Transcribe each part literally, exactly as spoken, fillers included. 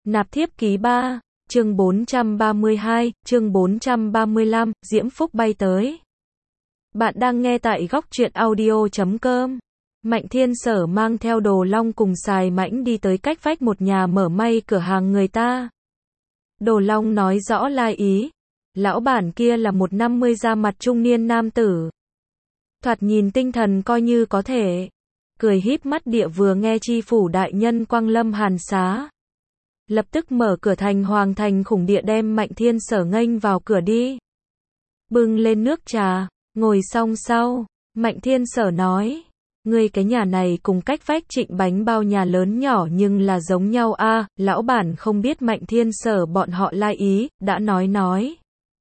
Nạp thiếp ký ba, chương bốn trăm ba mươi hai, chương bốn trăm ba mươi lăm, Diễm Phúc bay tới. Bạn đang nghe tại góc truyện audio chấm com. Mạnh Thiên Sở mang theo Đồ Long cùng Sài Mãnh đi tới cách vách một nhà mở may cửa hàng người ta. Đồ Long nói rõ lai ý. Lão bản kia là một năm mươi da mặt trung niên nam tử. Thoạt nhìn tinh thần coi như có thể. Cười híp mắt địa vừa nghe chi phủ đại nhân quang lâm hàn xá. Lập tức mở cửa thành hoàng thành khủng địa đem Mạnh Thiên Sở nghênh vào cửa đi. Bưng lên nước trà, ngồi xong sau, Mạnh Thiên Sở nói, ngươi cái nhà này cùng cách vách Trịnh bánh bao nhà lớn nhỏ nhưng là giống nhau a. À, lão bản không biết Mạnh Thiên Sở bọn họ lai ý, đã nói nói.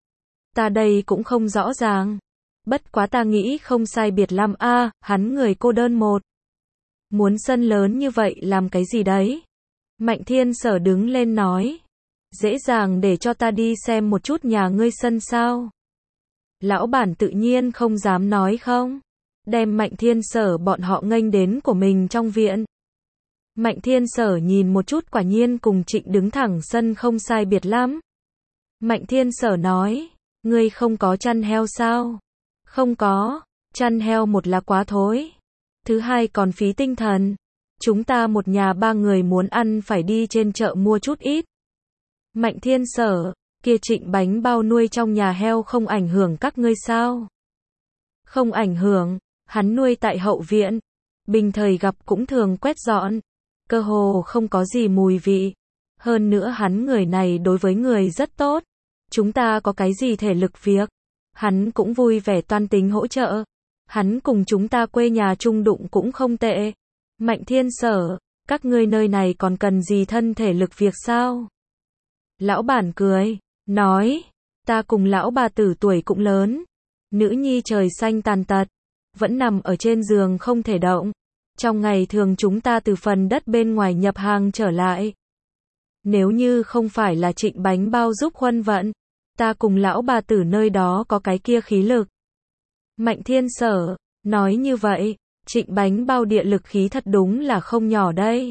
Ta đây cũng không rõ ràng. Bất quá ta nghĩ không sai biệt lắm a. À, hắn người cô đơn một. Muốn sân lớn như vậy làm cái gì đấy? Mạnh Thiên Sở đứng lên nói. Dễ dàng để cho ta đi xem một chút nhà ngươi sân sao? Lão bản tự nhiên không dám nói không. Đem Mạnh Thiên Sở bọn họ nghênh đến của mình trong viện. Mạnh Thiên Sở nhìn một chút quả nhiên cùng Trịnh đứng thẳng sân không sai biệt lắm. Mạnh Thiên Sở nói. Ngươi không có chăn heo sao? Không có. Chăn heo một là quá thối. Thứ hai còn phí tinh thần. Chúng ta một nhà ba người muốn ăn phải đi trên chợ mua chút ít. Mạnh Thiên Sở, kia Trịnh bánh bao nuôi trong nhà heo không ảnh hưởng các ngươi sao? Không ảnh hưởng, hắn nuôi tại hậu viện. Bình thời gặp cũng thường quét dọn. Cơ hồ không có gì mùi vị. Hơn nữa hắn người này đối với người rất tốt. Chúng ta có cái gì thể lực việc. Hắn cũng vui vẻ toan tính hỗ trợ. Hắn cùng chúng ta quê nhà chung đụng cũng không tệ. Mạnh Thiên Sở, các ngươi nơi này còn cần gì thân thể lực việc sao? Lão bản cười, nói, ta cùng lão bà tử tuổi cũng lớn. Nữ nhi trời xanh tàn tật, vẫn nằm ở trên giường không thể động. Trong ngày thường chúng ta từ phần đất bên ngoài nhập hàng trở lại. Nếu như không phải là Trịnh bánh bao giúp huân vận, ta cùng lão bà tử nơi đó có cái kia khí lực. Mạnh Thiên Sở, nói như vậy. Trịnh bánh bao địa lực khí thật đúng là không nhỏ đây.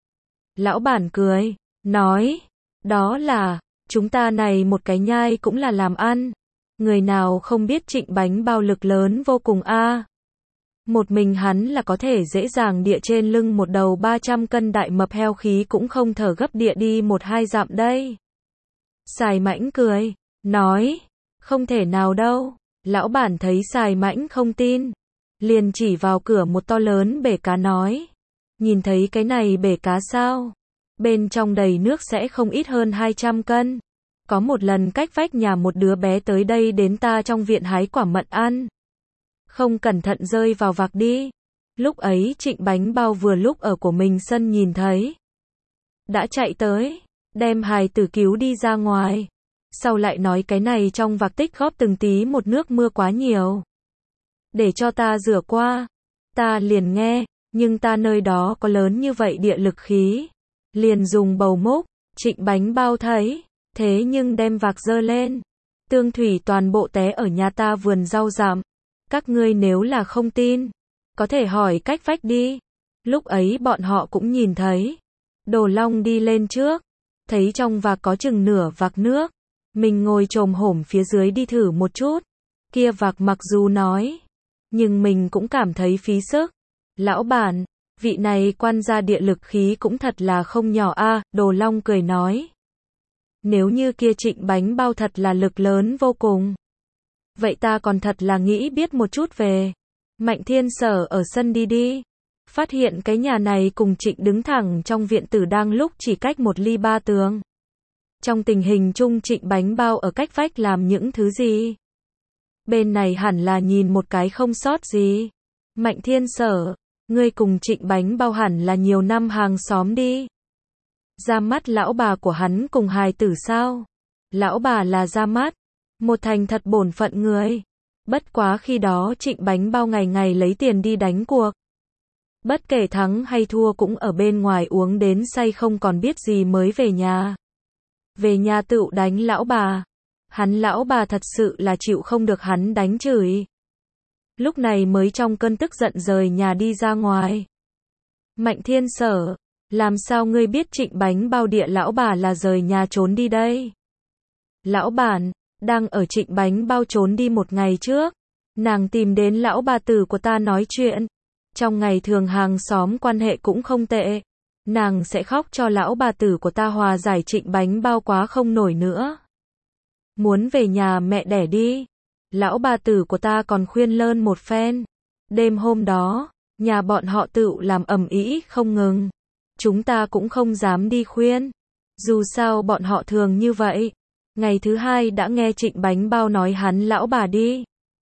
Lão bản cười, nói, đó là, chúng ta này một cái nhai cũng là làm ăn. Người nào không biết trịnh bánh bao lực lớn vô cùng a. À. Một mình hắn là có thể dễ dàng địa trên lưng một đầu ba trăm cân đại mập heo khí cũng không thở gấp địa đi một hai dặm đây. Sài Mãnh cười, nói, không thể nào đâu. Lão bản thấy Sài Mãnh không tin. Liền chỉ vào cửa một to lớn bể cá nói. Nhìn thấy cái này bể cá sao? Bên trong đầy nước sẽ không ít hơn hai trăm cân. Có một lần cách vách nhà một đứa bé tới đây đến ta trong viện hái quả mận ăn. Không cẩn thận rơi vào vạc đi. Lúc ấy Trịnh bánh bao vừa lúc ở của mình sân nhìn thấy. Đã chạy tới, đem hài tử cứu đi ra ngoài. Sau lại nói cái này trong vạc tích góp từng tí một nước mưa quá nhiều. Để cho ta rửa qua. Ta liền nghe, nhưng ta nơi đó có lớn như vậy địa lực khí. Liền dùng bầu múc, Trịnh bánh bao thấy, thế nhưng đem vạc dơ lên. Tương thủy toàn bộ té ở nhà ta vườn rau dặm. Các ngươi nếu là không tin, có thể hỏi cách vách đi. Lúc ấy bọn họ cũng nhìn thấy. Đồ Long đi lên trước, thấy trong vạc có chừng nửa vạc nước. Mình ngồi chồm hổm phía dưới đi thử một chút. Kia vạc mặc dù nói, nhưng mình cũng cảm thấy phí sức. Lão bản, vị này quan gia địa lực khí cũng thật là không nhỏ a. À, Đồ Long cười nói. Nếu như kia Trịnh bánh bao thật là lực lớn vô cùng. Vậy ta còn thật là nghĩ biết một chút về. Mạnh Thiên Sở ở sân đi đi. Phát hiện cái nhà này cùng Trịnh đứng thẳng trong viện tử đang lúc chỉ cách một ly ba tường. Trong tình hình chung Trịnh bánh bao ở cách vách làm những thứ gì? Bên này hẳn là nhìn một cái không sót gì. Mạnh Thiên Sở, ngươi cùng Trịnh bánh bao hẳn là nhiều năm hàng xóm đi. Ra mắt lão bà của hắn cùng hài tử sao? Lão bà là ra mắt. Một thành thật bổn phận người. Bất quá khi đó Trịnh bánh bao ngày ngày lấy tiền đi đánh cuộc. Bất kể thắng hay thua cũng ở bên ngoài uống đến say không còn biết gì mới về nhà. Về nhà tựu đánh lão bà. Hắn lão bà thật sự là chịu không được hắn đánh chửi. Lúc này mới trong cơn tức giận rời nhà đi ra ngoài. Mạnh Thiên Sở, Làm sao ngươi biết Trịnh Bánh Bao địa lão bà là rời nhà trốn đi đây? Lão bản, đang ở Trịnh Bánh Bao trốn đi một ngày trước. Nàng tìm đến lão bà tử của ta nói chuyện. Trong ngày thường hàng xóm quan hệ cũng không tệ. Nàng sẽ khóc cho lão bà tử của ta hòa giải Trịnh Bánh Bao quá không nổi nữa. Muốn về nhà mẹ đẻ đi. Lão bà tử của ta còn khuyên lơn một phen. Đêm hôm đó, nhà bọn họ tự làm ầm ĩ không ngừng. Chúng ta cũng không dám đi khuyên. Dù sao bọn họ thường như vậy. Ngày thứ hai đã nghe Trịnh Bánh Bao nói hắn lão bà đi.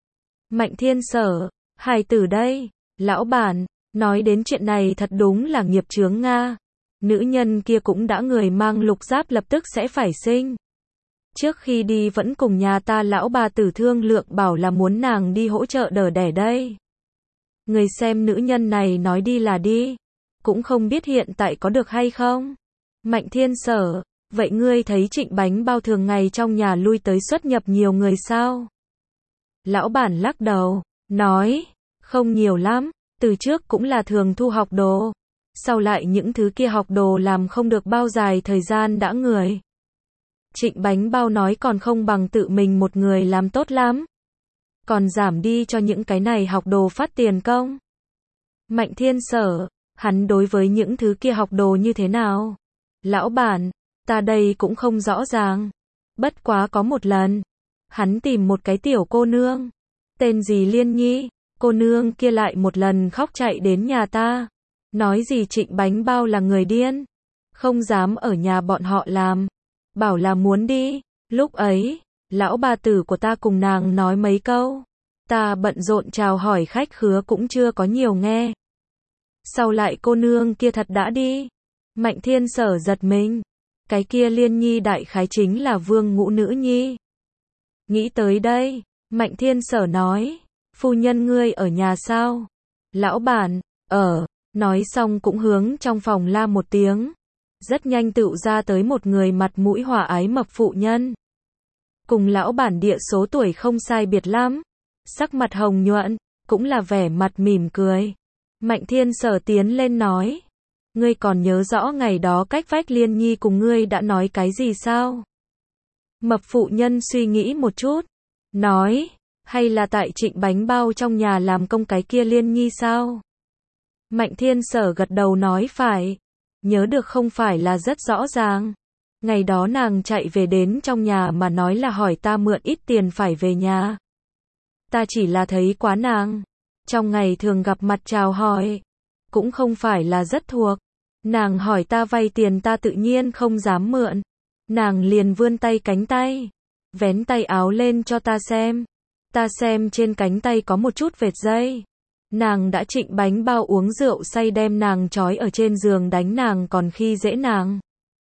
Mạnh Thiên Sở, hài tử đây, lão bản, nói đến chuyện này thật đúng là nghiệp chướng Nga. Nữ nhân kia cũng đã người mang lục giáp lập tức sẽ phải sinh. Trước khi đi vẫn cùng nhà ta lão bà tử thương lượng bảo là muốn nàng đi hỗ trợ đỡ đẻ đây. Người xem nữ nhân này nói đi là đi. Cũng không biết hiện tại có được hay không. Mạnh Thiên Sở, vậy ngươi thấy Trịnh Bánh Bao thường ngày trong nhà lui tới xuất nhập nhiều người sao? Lão bản lắc đầu, nói, không nhiều lắm, từ trước cũng là thường thu học đồ. Sau lại những thứ kia học đồ làm không được bao dài thời gian đã người. Trịnh Bánh Bao nói còn không bằng tự mình một người làm tốt lắm. Còn giảm đi cho những cái này học đồ phát tiền công. Mạnh Thiên Sở, hắn đối với những thứ kia học đồ như thế nào? Lão bản, ta đây cũng không rõ ràng. Bất quá có một lần, hắn tìm một cái tiểu cô nương. Tên gì Liên Nhi, cô nương kia lại một lần khóc chạy đến nhà ta. Nói gì Trịnh Bánh Bao là người điên. Không dám ở nhà bọn họ làm. Bảo là muốn đi. Lúc ấy, lão bà tử của ta cùng nàng nói mấy câu. Ta bận rộn chào hỏi khách khứa cũng chưa có nhiều nghe. Sau lại cô nương kia thật đã đi. Mạnh Thiên Sở giật mình. Cái kia Liên Nhi đại khái chính là Vương Ngũ nữ nhi. Nghĩ tới đây, Mạnh Thiên Sở nói, phu nhân ngươi ở nhà sao? Lão bản, ở, nói xong cũng hướng trong phòng la một tiếng. Rất nhanh tựu ra tới một người mặt mũi hòa ái mập phụ nhân. Cùng lão bản địa số tuổi không sai biệt lắm. Sắc mặt hồng nhuận, cũng là vẻ mặt mỉm cười. Mạnh Thiên Sở tiến lên nói. Ngươi còn nhớ rõ ngày đó cách vách Liên Nhi cùng ngươi đã nói cái gì sao? Mập phụ nhân suy nghĩ một chút. Nói, hay là tại Trịnh Bánh Bao trong nhà làm công cái kia Liên Nhi sao? Mạnh Thiên Sở gật đầu nói phải. Nhớ được không phải là rất rõ ràng. Ngày đó nàng chạy về đến trong nhà mà nói là hỏi ta mượn ít tiền phải về nhà. Ta chỉ là thấy quá nàng. Trong ngày thường gặp mặt chào hỏi. Cũng không phải là rất thuộc. Nàng hỏi ta vay tiền ta tự nhiên không dám mượn. Nàng liền vươn tay cánh tay. Vén tay áo lên cho ta xem. Ta xem trên cánh tay có một chút vệt dây. Nàng đã Trịnh Bánh Bao uống rượu say đem nàng trói ở trên giường đánh nàng còn khi dễ nàng.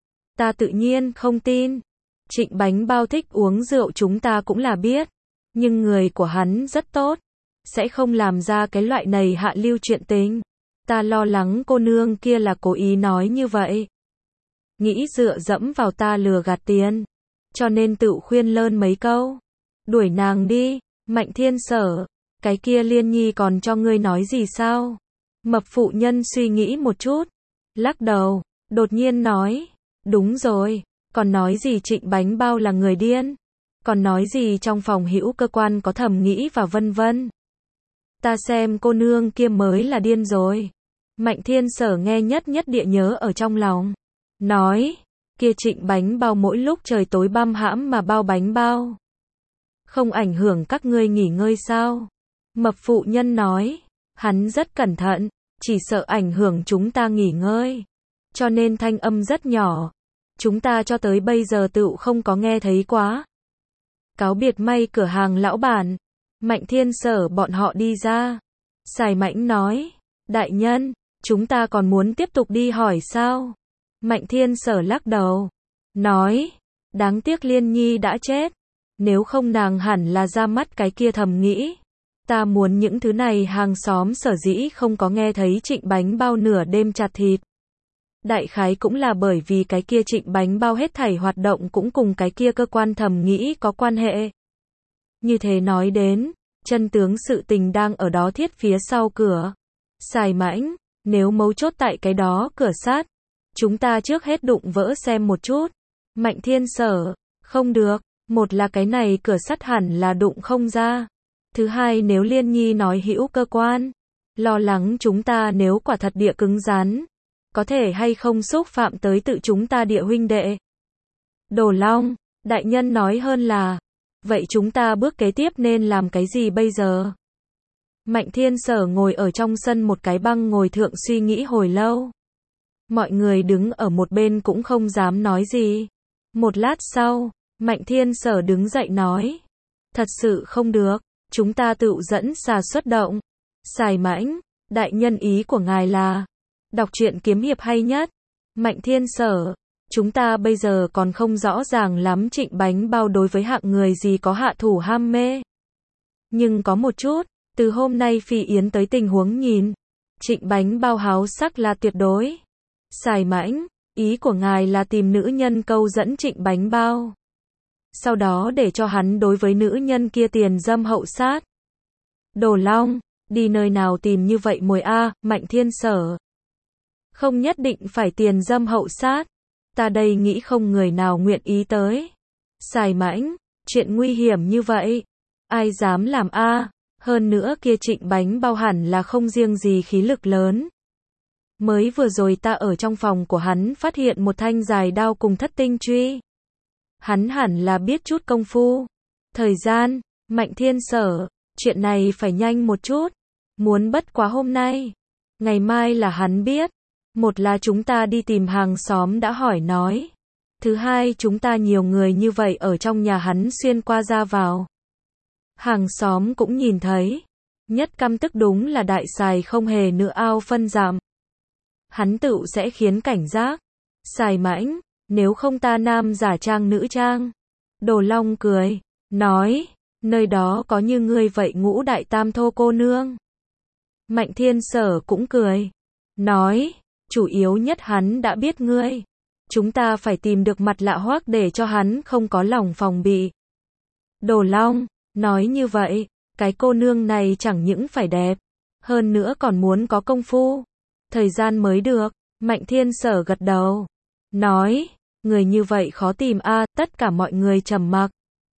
Ta tự nhiên không tin. Trịnh Bánh Bao thích uống rượu chúng ta cũng là biết. Nhưng người của hắn rất tốt. Sẽ không làm ra cái loại này hạ lưu chuyện tình. Ta lo lắng cô nương kia là cố ý nói như vậy. Nghĩ dựa dẫm vào ta lừa gạt tiền. Cho nên tự khuyên lơn mấy câu. Đuổi nàng đi, Mạnh Thiên Sở. Cái kia Liên Nhi còn cho ngươi nói gì sao? Mập phụ nhân suy nghĩ một chút. Lắc đầu, đột nhiên nói. Đúng rồi, còn nói gì Trịnh Bánh Bao là người điên. Còn nói gì trong phòng hữu cơ quan có thẩm nghĩ và vân vân. Ta xem cô nương kia mới là điên rồi. Mạnh Thiên Sở nghe nhất nhất địa nhớ ở trong lòng. Nói, kia Trịnh Bánh Bao mỗi lúc trời tối băm hãm mà bao bánh bao. Không ảnh hưởng các ngươi nghỉ ngơi sao? Mập phụ nhân nói, hắn rất cẩn thận, chỉ sợ ảnh hưởng chúng ta nghỉ ngơi. Cho nên thanh âm rất nhỏ. Chúng ta cho tới bây giờ tựu không có nghe thấy quá. Cáo biệt may cửa hàng lão bản. Mạnh Thiên Sở bọn họ đi ra. Sài Mãnh nói, đại nhân, chúng ta còn muốn tiếp tục đi hỏi sao? Mạnh Thiên Sở lắc đầu. Nói, đáng tiếc Liên Nhi đã chết. Nếu không nàng hẳn là ra mắt cái kia thầm nghĩ. Ta muốn những thứ này hàng xóm sở dĩ không có nghe thấy Trịnh Bánh Bao nửa đêm chặt thịt. Đại khái cũng là bởi vì cái kia Trịnh Bánh Bao hết thảy hoạt động cũng cùng cái kia cơ quan thẩm nghĩ có quan hệ. Như thế nói đến, chân tướng sự tình đang ở đó thiết phía sau cửa. Sài Mãnh, nếu mấu chốt tại cái đó cửa sát, Chúng ta trước hết đụng vỡ xem một chút. Mạnh Thiên Sở, không được, một là cái này cửa sắt hẳn là đụng không ra. Thứ hai nếu Liên Nhi nói hữu cơ quan, lo lắng chúng ta nếu quả thật địa cứng rắn, có thể hay không xúc phạm tới tự chúng ta địa huynh đệ. Đồ Long, đại nhân nói hơn là, vậy chúng ta bước kế tiếp nên làm cái gì bây giờ? Mạnh Thiên Sở ngồi ở trong sân một cái băng ngồi thượng suy nghĩ hồi lâu. Mọi người đứng ở một bên cũng không dám nói gì. Một lát sau, Mạnh Thiên Sở đứng dậy nói, thật sự không được, chúng ta tự dẫn xà xuất động. Sài Mãnh, đại nhân ý của ngài là, đọc truyện kiếm hiệp hay nhất. Mạnh Thiên Sở, chúng ta bây giờ còn không rõ ràng lắm Trịnh Bánh Bao đối với hạng người gì có hạ thủ ham mê. Nhưng có một chút, từ hôm nay Phi Yến tới tình huống nhìn, Trịnh Bánh Bao háo sắc là tuyệt đối. Sài Mãnh, ý của ngài là tìm nữ nhân câu dẫn Trịnh Bánh Bao, sau đó để cho hắn đối với nữ nhân kia tiền dâm hậu sát. Đồ Long, đi nơi nào tìm như vậy mồi a? Mạnh Thiên Sở, không nhất định phải tiền dâm hậu sát, ta đây nghĩ không người nào nguyện ý tới. Sài Mãnh, chuyện nguy hiểm như vậy, ai dám làm a? Hơn nữa kia Trịnh Bánh Bao hẳn là không riêng gì khí lực lớn. Mới vừa rồi ta ở trong phòng của hắn phát hiện một thanh dài đao cùng thất tinh truy. Hắn hẳn là biết chút công phu. Thời gian, Mạnh Thiên Sở, chuyện này phải nhanh một chút. Muốn bất quá hôm nay, ngày mai là hắn biết. Một là chúng ta đi tìm hàng xóm đã hỏi nói. Thứ hai chúng ta nhiều người như vậy ở trong nhà hắn xuyên qua ra vào. Hàng xóm cũng nhìn thấy. Nhất căm tức đúng là đại sài không hề nữa ao phân giảm. Hắn tự sẽ khiến cảnh giác. Sài Mãnh, nếu không ta nam giả trang nữ trang. Đồ Long cười, nói, nơi đó có như ngươi vậy ngũ đại tam thô cô nương. Mạnh Thiên Sở cũng cười, nói, chủ yếu nhất hắn đã biết ngươi. Chúng ta phải tìm được mặt lạ hoắc để cho hắn không có lòng phòng bị. Đồ Long, nói như vậy, cái cô nương này chẳng những phải đẹp, hơn nữa còn muốn có công phu. Thời gian mới được. Mạnh Thiên Sở gật đầu, nói, người như vậy khó tìm a. Tất cả mọi người trầm mặc.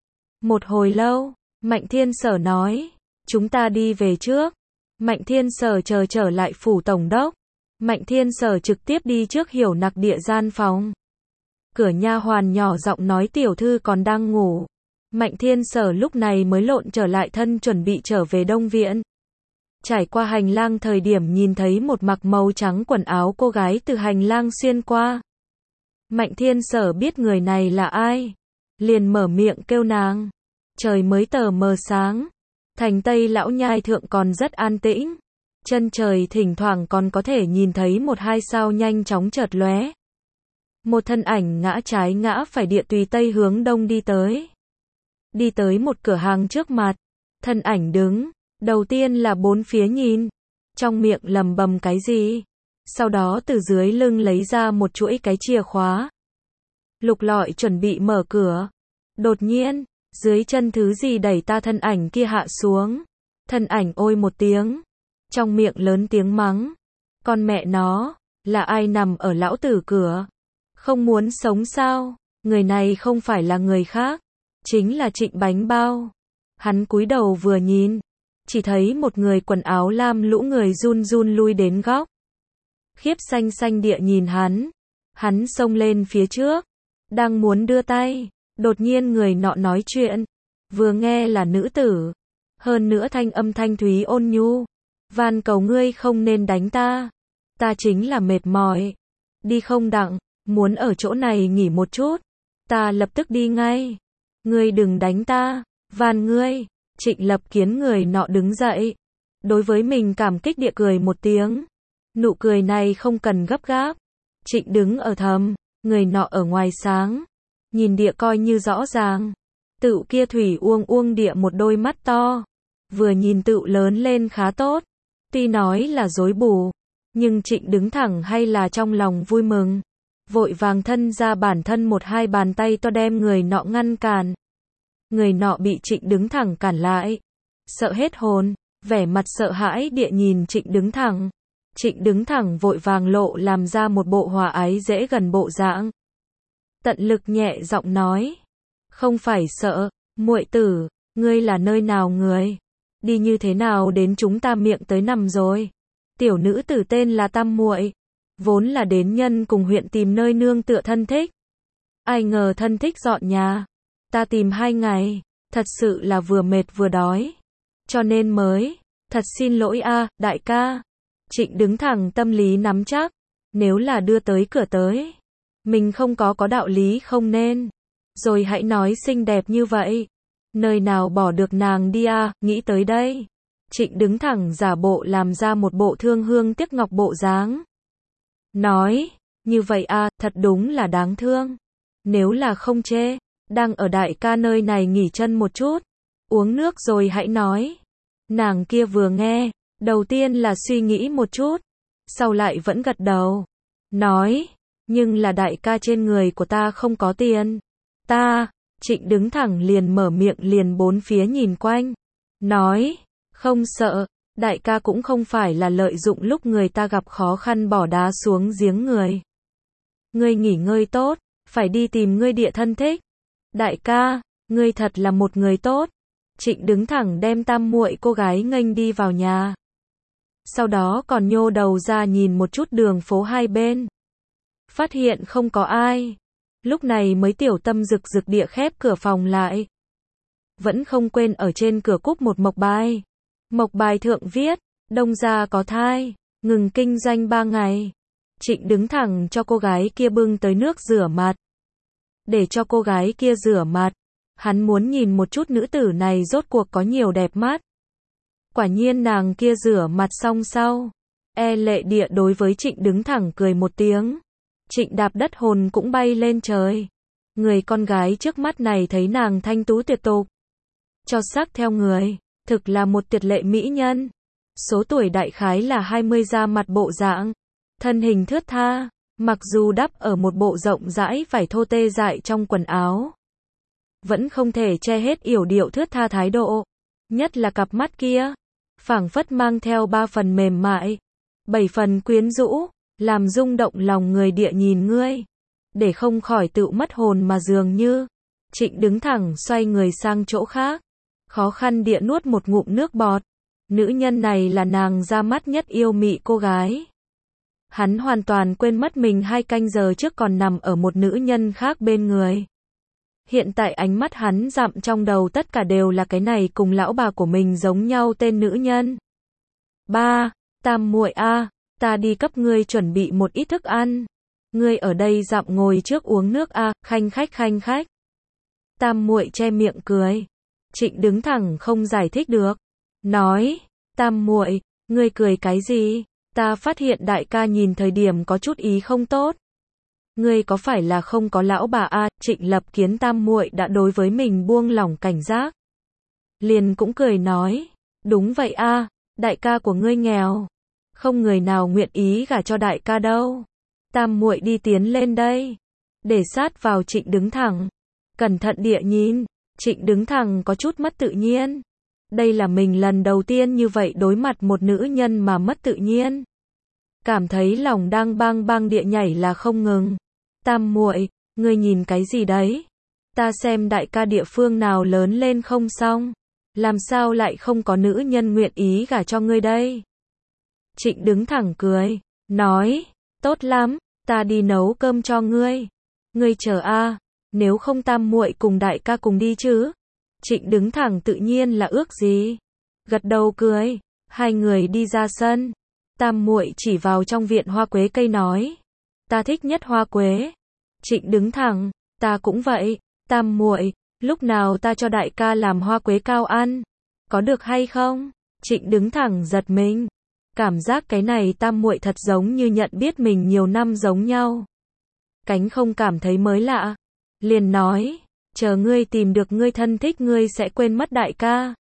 Một hồi lâu, Mạnh Thiên Sở nói, chúng ta đi về trước. Mạnh Thiên Sở chờ trở lại phủ tổng đốc. Mạnh Thiên Sở trực tiếp đi trước Hiểu Nặc địa gian phòng. Cửa nha hoàn nhỏ giọng nói tiểu thư còn đang ngủ. Mạnh Thiên Sở lúc này mới lộn trở lại thân chuẩn bị trở về Đông Viện. Trải qua hành lang thời điểm nhìn thấy một mặc màu trắng quần áo cô gái từ hành lang xuyên qua. Mạnh Thiên Sở biết người này là ai, liền mở miệng kêu nàng. Trời mới tờ mờ sáng, thành Tây Lão Nhai thượng còn rất an tĩnh. Chân trời thỉnh thoảng còn có thể nhìn thấy một hai sao nhanh chóng chợt lóe. Một thân ảnh ngã trái ngã phải địa tùy tây hướng đông đi tới. Đi tới một cửa hàng trước mặt, thân ảnh đứng. Đầu tiên là bốn phía nhìn, trong miệng lầm bầm cái gì, sau đó từ dưới lưng lấy ra một chuỗi cái chìa khóa. Lục lọi chuẩn bị mở cửa. Đột nhiên, dưới chân thứ gì đẩy ta thân ảnh kia hạ xuống. Thân ảnh ôi một tiếng, trong miệng lớn tiếng mắng. Con mẹ nó, là ai nằm ở lão tử cửa? Không muốn sống sao? Người này không phải là người khác, chính là Trịnh Bánh Bao. Hắn cúi đầu vừa nhìn, chỉ thấy một người quần áo lam lũ người run run lui đến góc. Khiếp xanh xanh địa nhìn hắn. Hắn xông lên phía trước, đang muốn đưa tay, đột nhiên người nọ nói chuyện. Vừa nghe là nữ tử, hơn nữa thanh âm thanh thúy ôn nhu. Van cầu ngươi không nên đánh ta, ta chính là mệt mỏi, đi không đặng, muốn ở chỗ này nghỉ một chút, ta lập tức đi ngay. Ngươi đừng đánh ta, van ngươi. Trịnh Lập Kiến người nọ đứng dậy, đối với mình cảm kích địa cười một tiếng. Nụ cười này không cần gấp gáp. Trịnh đứng ở thầm, người nọ ở ngoài sáng, nhìn địa coi như rõ ràng. Tựu kia thủy uông uông địa một đôi mắt to, vừa nhìn tựu lớn lên khá tốt. Tuy nói là dối bù, nhưng Trịnh đứng thẳng hay là trong lòng vui mừng. Vội vàng thân ra bản thân một hai bàn tay to đem người nọ ngăn cản. Người nọ bị Trịnh đứng thẳng cản lại, sợ hết hồn, vẻ mặt sợ hãi địa nhìn Trịnh đứng thẳng. Trịnh đứng thẳng vội vàng lộ làm ra một bộ hòa ái dễ gần bộ dạng. Tận lực nhẹ giọng nói. Không phải sợ, muội tử, ngươi là nơi nào người? Đi như thế nào đến chúng ta miệng tới nằm rồi? Tiểu nữ tử tên là Tam muội, vốn là đến nhân cùng huyện tìm nơi nương tựa thân thích. Ai ngờ thân thích dọn nhà. Ta tìm hai ngày, thật sự là vừa mệt vừa đói. Cho nên mới, thật xin lỗi a, đại ca. Trịnh đứng thẳng tâm lý nắm chắc, nếu là đưa tới cửa tới, mình không có có đạo lý không nên. Rồi hãy nói xinh đẹp như vậy, nơi nào bỏ được nàng đi a, nghĩ tới đây. Trịnh đứng thẳng giả bộ làm ra một bộ thương hương tiếc ngọc bộ dáng. Nói, như vậy a, thật đúng là đáng thương. Nếu là không chê, đang ở đại ca nơi này nghỉ chân một chút, uống nước rồi hãy nói. Nàng kia vừa nghe, đầu tiên là suy nghĩ một chút, sau lại vẫn gật đầu. Nói, nhưng là đại ca trên người của ta không có tiền. Ta, Trịnh đứng thẳng liền mở miệng liền bốn phía nhìn quanh. Nói, không sợ, đại ca cũng không phải là lợi dụng lúc người ta gặp khó khăn bỏ đá xuống giếng người. Ngươi nghỉ ngơi tốt, phải đi tìm ngươi địa thân thích. Đại ca, ngươi thật là một người tốt. Trịnh đứng thẳng đem Tam muội cô gái nghênh đi vào nhà. Sau đó còn nhô đầu ra nhìn một chút đường phố hai bên. Phát hiện không có ai. Lúc này mới tiểu tâm rực rực địa khép cửa phòng lại. Vẫn không quên ở trên cửa cúp một mộc bài. Mộc bài thượng viết, đông gia có thai, ngừng kinh doanh ba ngày. Trịnh đứng thẳng cho cô gái kia bưng tới nước rửa mặt. Để cho cô gái kia rửa mặt. Hắn muốn nhìn một chút nữ tử này rốt cuộc có nhiều đẹp mắt. Quả nhiên nàng kia rửa mặt xong sau. E lệ địa đối với Trịnh đứng thẳng cười một tiếng. Trịnh đạp đất hồn cũng bay lên trời. Người con gái trước mắt này thấy nàng thanh tú tuyệt tục. Cho sắc theo người, thực là một tuyệt lệ mỹ nhân. Số tuổi đại khái là hai mươi ra mặt bộ dạng. Thân hình thướt tha, mặc dù đắp ở một bộ rộng rãi vải thô tê dại trong quần áo. Vẫn không thể che hết yểu điệu thướt tha thái độ. Nhất là cặp mắt kia, phảng phất mang theo ba phần mềm mại, bảy phần quyến rũ, làm rung động lòng người địa nhìn ngươi. Để không khỏi tự mất hồn mà dường như. Trịnh đứng thẳng xoay người sang chỗ khác. Khó khăn địa nuốt một ngụm nước bọt. Nữ nhân này là nàng ra mắt nhất yêu mị cô gái. Hắn hoàn toàn quên mất mình hai canh giờ trước còn nằm ở một nữ nhân khác bên người. Hiện tại ánh mắt hắn dặm trong đầu tất cả đều là cái này cùng lão bà của mình giống nhau tên nữ nhân. Ba, Tam muội a, ta đi cấp ngươi chuẩn bị một ít thức ăn. Ngươi ở đây dặm ngồi trước uống nước a, khanh khách khanh khách. Tam muội che miệng cười. Trịnh đứng thẳng không giải thích được. Nói, Tam muội, ngươi cười cái gì? Ta phát hiện đại ca nhìn thời điểm có chút ý không tốt. Ngươi có phải là không có lão bà a? Trịnh Lập Kiến Tam muội đã đối với mình buông lỏng cảnh giác. Liền cũng cười nói, đúng vậy a, đại ca của ngươi nghèo, không người nào nguyện ý gả cho đại ca đâu. Tam muội đi tiến lên đây, để sát vào Trịnh đứng thẳng, cẩn thận địa nhìn. Trịnh đứng thẳng có chút mất tự nhiên. Đây là mình lần đầu tiên như vậy đối mặt một nữ nhân mà mất tự nhiên. Cảm thấy lòng đang bang bang địa nhảy là không ngừng. Tam muội, ngươi nhìn cái gì đấy? Ta xem đại ca địa phương nào lớn lên không xong. Làm sao lại không có nữ nhân nguyện ý gả cho ngươi đây? Trịnh đứng thẳng cười, nói, tốt lắm, ta đi nấu cơm cho ngươi. Ngươi chờ a, nếu không Tam muội cùng đại ca cùng đi chứ? Trịnh đứng thẳng tự nhiên là ước gì? Gật đầu cười, hai người đi ra sân. Tam muội chỉ vào trong viện hoa quế cây nói, ta thích nhất hoa quế. Trịnh đứng thẳng, ta cũng vậy. Tam muội, lúc nào ta cho đại ca làm hoa quế cao ăn, có được hay không? Trịnh đứng thẳng giật mình, cảm giác cái này Tam muội thật giống như nhận biết mình nhiều năm giống nhau. Cánh không cảm thấy mới lạ, liền nói, chờ ngươi tìm được ngươi thân thích ngươi sẽ quên mất đại ca.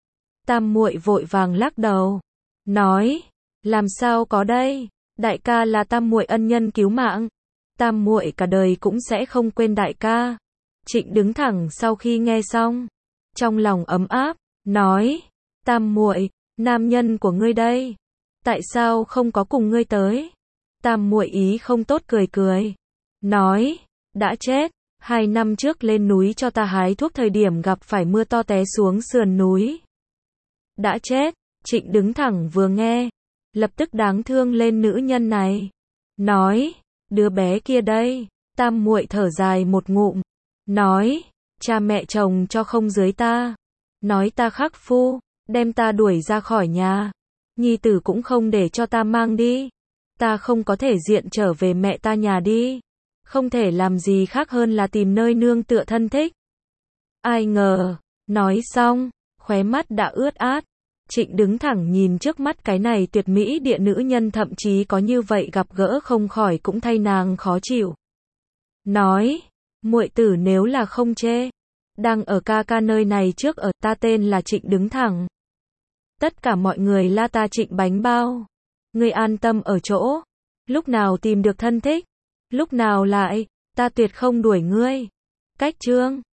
Tam muội vội vàng lắc đầu, nói, làm sao có đây, đại ca là Tam muội ân nhân cứu mạng, Tam muội cả đời cũng sẽ không quên đại ca. Trịnh đứng thẳng sau khi nghe xong, trong lòng ấm áp, nói, Tam muội, nam nhân của ngươi đây, Tại sao không có cùng ngươi tới? Tam muội ý không tốt cười cười. Nói, đã chết. Hai năm trước lên núi cho ta hái thuốc thời điểm gặp phải mưa to té xuống sườn núi. Đã chết. Trịnh đứng thẳng vừa nghe. Lập tức đáng thương lên nữ nhân này. Nói, đứa bé kia đây. Tam muội thở dài một ngụm. Nói, cha mẹ chồng cho không dưới ta. Nói ta khắc phu, đem ta đuổi ra khỏi nhà. Nhi tử cũng không để cho ta mang đi. Ta không có thể diện trở về mẹ ta nhà đi. Không thể làm gì khác hơn là tìm nơi nương tựa thân thích. Ai ngờ, nói xong, khóe mắt đã ướt át. Trịnh đứng thẳng nhìn trước mắt cái này tuyệt mỹ địa nữ nhân, thậm chí có như vậy gặp gỡ không khỏi cũng thay nàng khó chịu. Nói, muội tử nếu là không chê, đang ở ca ca nơi này trước ở, ta tên là Trịnh đứng thẳng. Tất cả mọi người la ta Trịnh bánh bao. Ngươi an tâm ở chỗ, lúc nào tìm được thân thích, lúc nào lại, ta tuyệt không đuổi ngươi. Cách chương